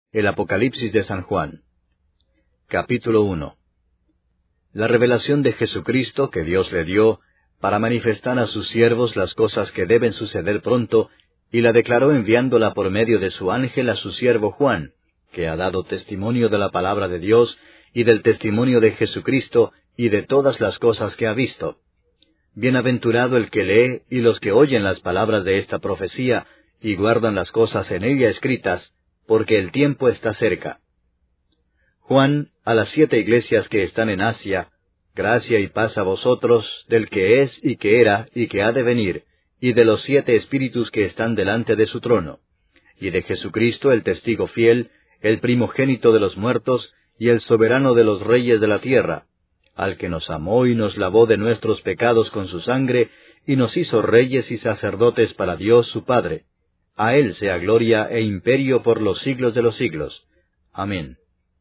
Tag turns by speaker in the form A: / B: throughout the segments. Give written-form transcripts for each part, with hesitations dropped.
A: El Apocalipsis de San Juan. Capítulo 1. La revelación de Jesucristo que Dios le dio para manifestar a sus siervos las cosas que deben suceder pronto, y la declaró enviándola por medio de su ángel a su siervo Juan, que ha dado testimonio de la palabra de Dios, y del testimonio de Jesucristo, y de todas las cosas que ha visto. Bienaventurado el que lee y los que oyen las palabras de esta profecía, y guardan las cosas en ella escritas, porque el tiempo está cerca. Juan, a las 7 iglesias que están en Asia, gracia y paz a vosotros, del que es y que era y que ha de venir, y de los 7 espíritus que están delante de su trono, y de Jesucristo el testigo fiel, el primogénito de los muertos, y el soberano de los reyes de la tierra, al que nos amó y nos lavó de nuestros pecados con su sangre, y nos hizo reyes y sacerdotes para Dios su Padre. A Él sea gloria e imperio por los siglos de los siglos. Amén.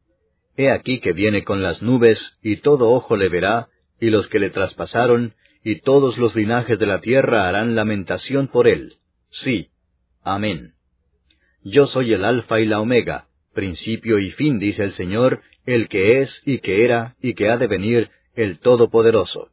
A: He aquí que viene con las nubes, y todo ojo le verá, y los que le traspasaron, y todos los linajes de la tierra harán lamentación por él. Sí. Amén. Yo soy el Alfa y la Omega, principio y fin, dice el Señor, el que es, y que era, y que ha de venir, el Todopoderoso.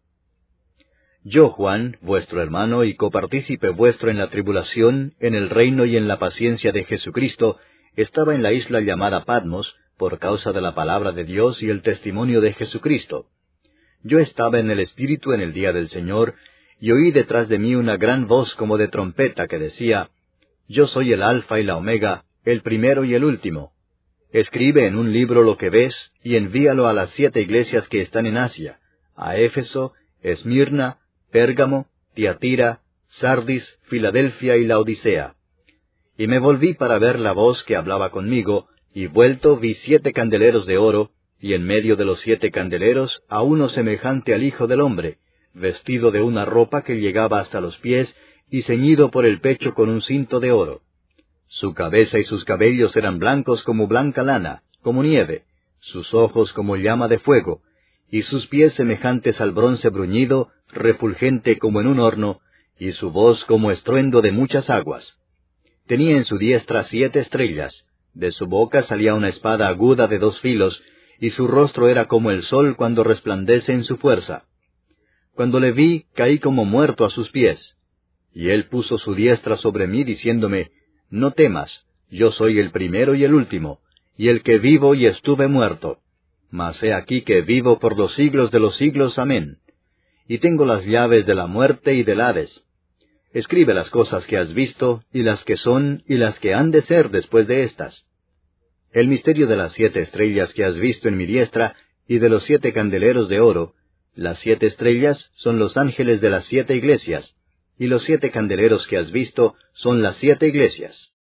A: Yo, Juan, vuestro hermano y copartícipe vuestro en la tribulación, en el reino y en la paciencia de Jesucristo, estaba en la isla llamada Patmos, por causa de la palabra de Dios y el testimonio de Jesucristo. Yo estaba en el Espíritu en el día del Señor, y oí detrás de mí una gran voz como de trompeta que decía, Yo soy el Alfa y la Omega, el primero y el último. Escribe en un libro lo que ves, y envíalo a las 7 iglesias que están en Asia, a Éfeso, Esmirna, Pérgamo, Tiatira, Sardis, Filadelfia y Laodicea. Y me volví para ver la voz que hablaba conmigo, y vuelto vi 7 candeleros de oro, y en medio de los 7 candeleros a uno semejante al Hijo del Hombre, vestido de una ropa que llegaba hasta los pies, y ceñido por el pecho con un cinto de oro. Su cabeza y sus cabellos eran blancos como blanca lana, como nieve, sus ojos como llama de fuego, y sus pies semejantes al bronce bruñido, refulgente como en un horno, y su voz como estruendo de muchas aguas. Tenía en su diestra 7 estrellas, de su boca salía una espada aguda de 2 filos, y su rostro era como el sol cuando resplandece en su fuerza. Cuando le vi, caí como muerto a sus pies. Y él puso su diestra sobre mí, diciéndome, No temas, yo soy el primero y el último, y el que vivo y estuve muerto. Mas he aquí que vivo por los siglos de los siglos. Amén. Y tengo las llaves de la muerte y del Hades. Escribe las cosas que has visto, y las que son, y las que han de ser después de estas. El misterio de las 7 estrellas que has visto en mi diestra, y de los 7 candeleros de oro. Las 7 estrellas son los ángeles de las 7 iglesias, y los 7 candeleros que has visto son las 7 iglesias.